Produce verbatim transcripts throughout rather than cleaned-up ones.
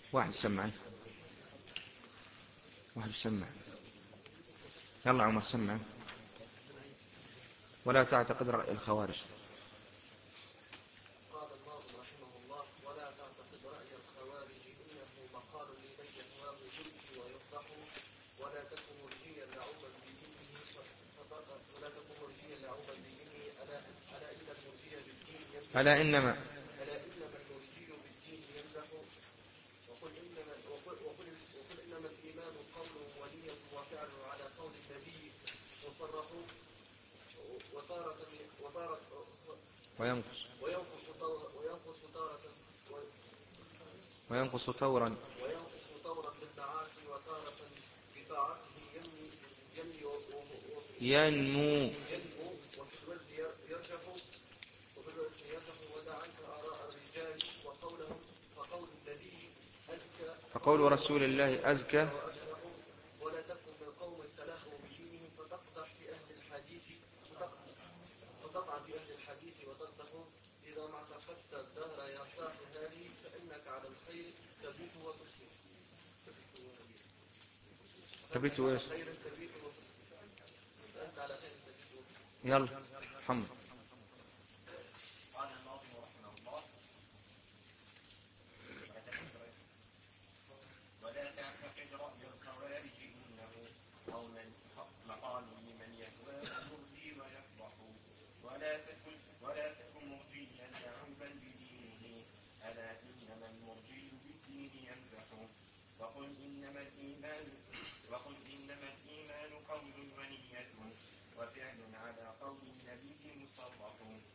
واحد سمع واحد سمع يلا عمر سمع. ولا تعتقد رأي الخوارج. قال الناظم رحمه الله: ولا تعتقد رأي الخوارج إنه مقال لمن يهواه يلهي ويفضح، ولا تكن مرجيا لعوبا بدينه ولا تكن مرجيا لعوبا بدينه ألا ألا إن المرجي بالدين يمزح ألا إنما ألا إنما المرجي بالدين يمزح وقل إنما وقل, وقل, وقل إنما الإيمان قول ونية وفعل على قول النبي مصرح، وتارة وتارة وينقص وينقص وينقص تارة وينقص طورا وينقص طورا بالمعاصي، وتارة بطاعته ينمي ينمو ينمو ينمو وفي الوزن يرجح وفي الوزن يرجح. ودع عنك آراء الرجال وقولهم، فقول النبي أزكى فقول رسول الله أزكى وأشرح. ولا تكن من قوم تلهوا بدينهم فتقدح في أهل الحديث فتطعن في أهل الحديث وتقدح. إذا ما اعتقدت الدهر يا صاح هذه فإنك على الخير تبيت وتصبح. تبيت وإيش؟ خير تبيت وتصبح. فأنت على خير تبيت وتصبح. يلا محمد. قال الناظم رحمه الله: ولا تعتقد رأي الخوارج إنه قولا مقال لمن يهواه يرضي ويفضح، ولا تكن ولا تكن مرجيا لعوبا بدينه ألا إنما المرجي بالدين يمزح. وقل إنما الإيمان وقل إنما الإيمان قول ونية وفعل على قول النبي مصرح،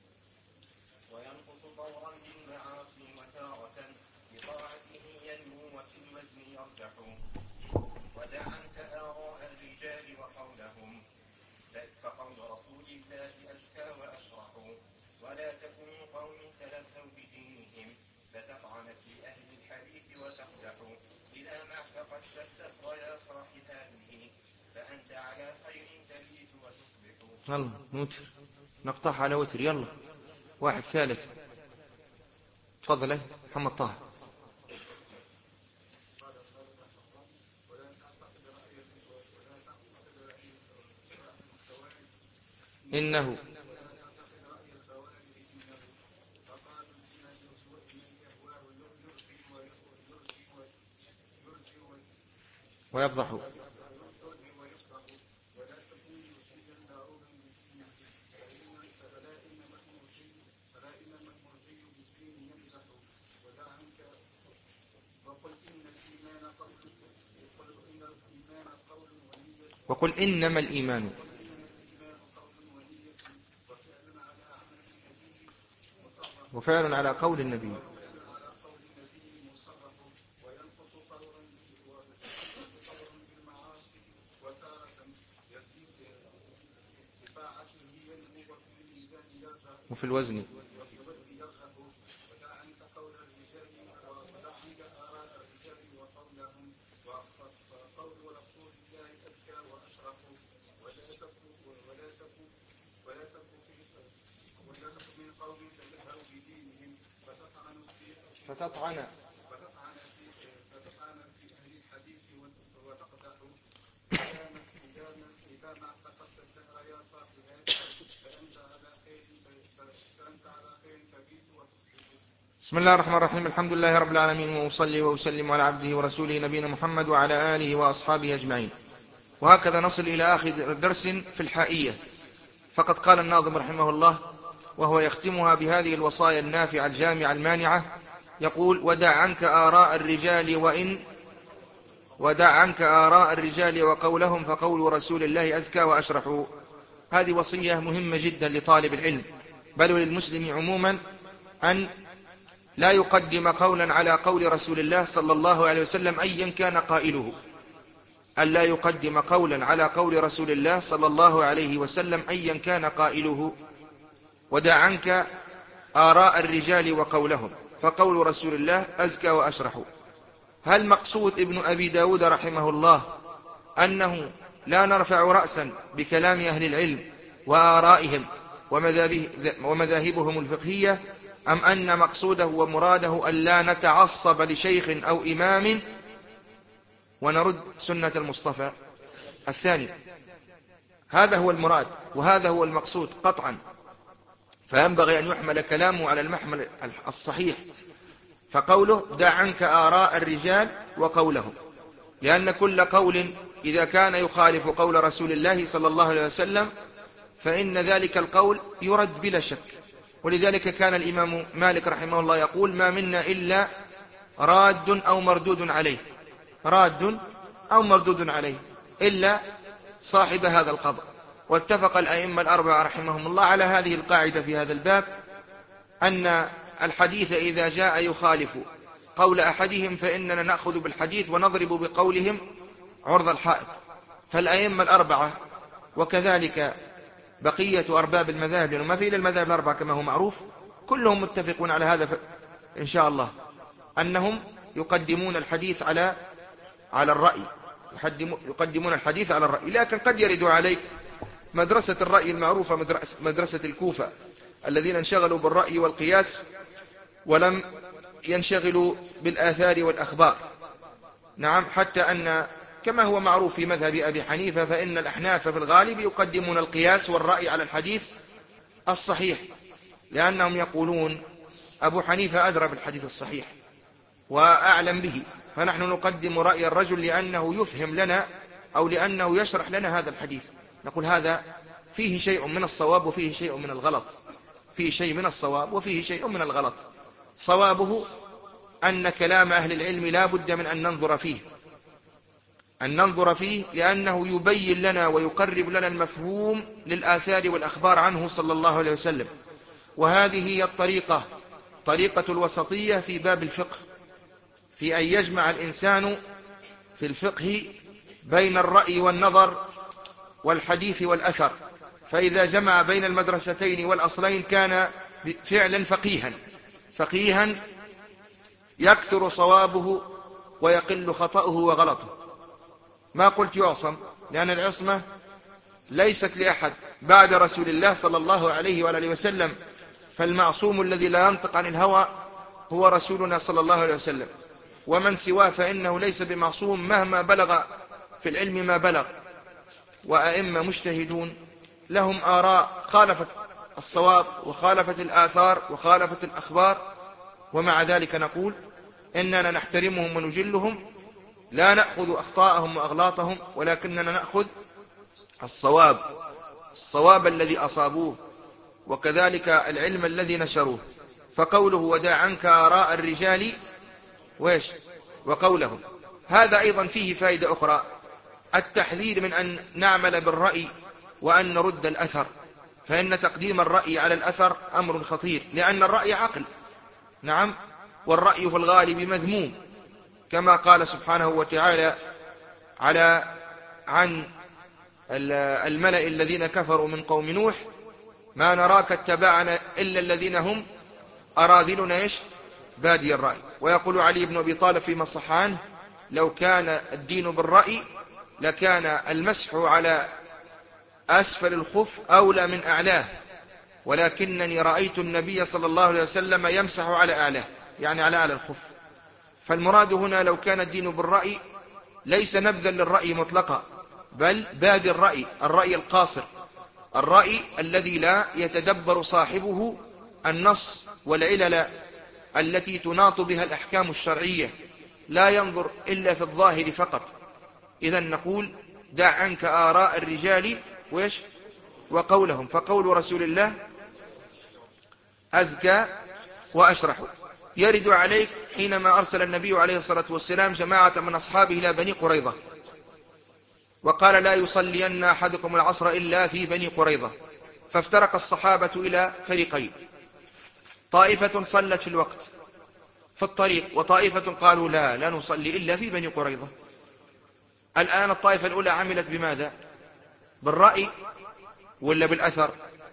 وينقص طورا بالمعاصي وتارة بطاعته ينمو وفي الوزن يرجح. ودع عنك آراء الرجال وقولهم، فقول رسول الله أزكى وأشرح. ولا تكن قوم تلهوا بدينهم فتطعن في أهل الحديث وتقدح. إذا ما اعتقدت الدهر يا صاح هذه فأنت على خير تبيت وتصبح. يلا نوتر نقطعها على وتر. يلا واحد ثالث تفضل. ايه محمد طه. إنه ويفضح. وقل إنما الإيمان وفعل على قول النبي. وفي الوزن فتطعن بسم الله الرحمن الرحيم. الحمد لله رب العالمين، وأصلي وأسلم على عبده ورسوله نبينا محمد وعلى آله وأصحابه أجمعين. وهكذا نصل إلى آخر درس في الحائية. فقد قال الناظم رحمه الله وهو يختمها بهذه الوصايا النافعة الجامعة المانعة، يقول: ودع عنك آراء الرجال وإن ودع عنك آراء الرجال وقولهم فقول رسول الله أزكى وأشرح. هذه وصية مهمة جدا لطالب العلم بل وللمسلم عموما، أن لا يقدم قولا على قول رسول الله صلى الله عليه وسلم أيا كان قائله. أن لا يقدم قولا على قول رسول الله صلى الله عليه وسلم أيا كان قائله. ودع عنك آراء الرجال وقولهم فقول رسول الله أزكى وأشرح. هل مقصود ابن أبي داود رحمه الله أنه لا نرفع رأسا بكلام أهل العلم وآرائهم ومذاهبهم الفقهية، أم أن مقصوده ومراده أن لا نتعصب لشيخ أو إمام ونرد سنة المصطفى؟ الثاني، هذا هو المراد وهذا هو المقصود قطعا، فينبغي أن يحمل كلامه على المحمل الصحيح. فقوله دع عنك آراء الرجال وقولهم، لأن كل قول إذا كان يخالف قول رسول الله صلى الله عليه وسلم فإن ذلك القول يرد بلا شك. ولذلك كان الإمام مالك رحمه الله يقول ما منا إلا راد أو مردود عليه، راد أو مردود عليه إلا صاحب هذا القبر. واتفق الأئمة الأربعة رحمهم الله على هذه القاعدة في هذا الباب، أن الحديث إذا جاء يخالف قول أحدهم فإننا نأخذ بالحديث ونضرب بقولهم عرض الحائط. فالأئمة الأربعة وكذلك بقية أرباب المذاهب، لأنه ما في إلا المذاهب الأربعة كما هو معروف، كلهم متفقون على هذا إن شاء الله، أنهم يقدمون الحديث على على الرأي، يقدمون الحديث على الرأي. لكن قد يرد عليك مدرسة الرأي المعروفة، مدرسة الكوفة، الذين انشغلوا بالرأي والقياس ولم ينشغلوا بالآثار والأخبار. نعم، حتى أن كما هو معروف في مذهب أبي حنيفة فإن الأحناف في الغالب يقدمون القياس والرأي على الحديث الصحيح، لأنهم يقولون أبو حنيفة أدرى بالحديث الصحيح وأعلم به، فنحن نقدم رأي الرجل لأنه يفهم لنا أو لأنه يشرح لنا هذا الحديث. نقول هذا فيه شيء من الصواب وفيه شيء من الغلط، فيه شيء من الصواب وفيه شيء من الغلط. صوابه أن كلام أهل العلم لا بد من أن ننظر فيه، أن ننظر فيه لأنه يبين لنا ويقرب لنا المفهوم للآثار والأخبار عنه صلى الله عليه وسلم. وهذه هي الطريقة، طريقة الوسطية في باب الفقه، في أن يجمع الإنسان في الفقه بين الرأي والنظر والحديث والأثر. فإذا جمع بين المدرستين والأصلين كان فعلا فقيها، فقيها يكثر صوابه ويقل خطأه وغلطه. ما قلت يعصم، لأن العصمة ليست لأحد بعد رسول الله صلى الله عليه وآله وسلم، فالمعصوم الذي لا ينطق عن الهوى هو رسولنا صلى الله عليه وسلم، ومن سواه فإنه ليس بمعصوم مهما بلغ في العلم ما بلغ. وأئمة مجتهدون لهم آراء خالفت الصواب وخالفت الآثار وخالفت الأخبار، ومع ذلك نقول إننا نحترمهم ونجلهم، لا نأخذ أخطاءهم وأغلاطهم، ولكننا نأخذ الصواب، الصواب الذي أصابوه، وكذلك العلم الذي نشروه. فقوله ودع عنك آراء الرجال ويش وقولهم، هذا أيضا فيه فائدة أخرى، التحذير من أن نعمل بالرأي وأن نرد الأثر، فإن تقديم الرأي على الأثر أمر خطير، لأن الرأي عقل. نعم، والرأي في الغالب مذموم، كما قال سبحانه وتعالى على عن الملأ الذين كفروا من قوم نوح ما نراك اتبعنا إلا الذين هم أراذلنا إيش بادي الرأي. ويقول علي بن أبي طالب فيما صح عنه لو كان الدين بالرأي لكان المسح على أسفل الخف أولى من أعلاه، ولكنني رأيت النبي صلى الله عليه وسلم يمسح على أعلاه، يعني على أعلى الخف. فالمراد هنا لو كان الدين بالرأي ليس نبذا للرأي مطلقا، بل بادي الرأي، الرأي القاصر، الرأي الذي لا يتدبر صاحبه النص والعلل التي تناط بها الأحكام الشرعية، لا ينظر إلا في الظاهر فقط. إذن نقول دع عنك آراء الرجال ويش وقولهم، فقول رسول الله أزكى وأشرح. يرد عليك حينما أرسل النبي عليه الصلاة والسلام جماعة من أصحابه إلى بني قريظة وقال لا يصلين أحدكم العصر إلا في بني قريظة، فافترق الصحابة إلى فريقين، طائفة صلت في الوقت في الطريق، وطائفة قالوا لا لا نصلي إلا في بني قريظة. الآن الطائفة الأولى عملت بماذا؟ بالرأي ولا بالأثر؟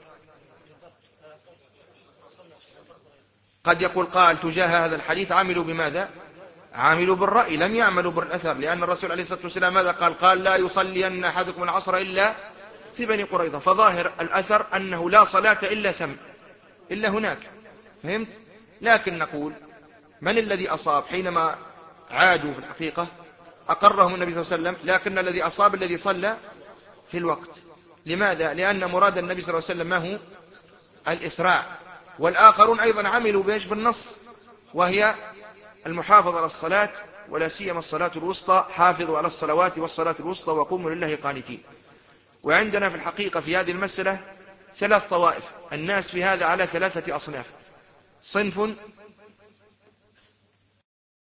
قد يقول قال تجاه هذا الحديث عملوا بماذا؟ عملوا بالرأي، لم يعملوا بالأثر، لأن الرسول عليه الصلاة والسلام ماذا قال؟ قال لا يصلين أحدكم العصر إلا في بني قريظة، فظاهر الأثر أنه لا صلاة إلا ثم إلا هناك. فهمت؟ لكن نقول من الذي أصاب حينما عادوا في الحقيقة أقرهم النبي صلى الله عليه وسلم، لكن الذي أصاب الذي صلى في الوقت. لماذا؟ لأن مراد النبي صلى الله عليه وسلم ما هو الإسراع، والآخرون أيضا عملوا بيش بالنص، وهي المحافظة على الصلاة، ولا سيما الصلاة الوسطى، حافظوا على الصلوات والصلاة الوسطى وقوموا لله قانتين. وعندنا في الحقيقة في هذه المسألة ثلاث طوائف، الناس في هذا على ثلاثة أصناف. صنف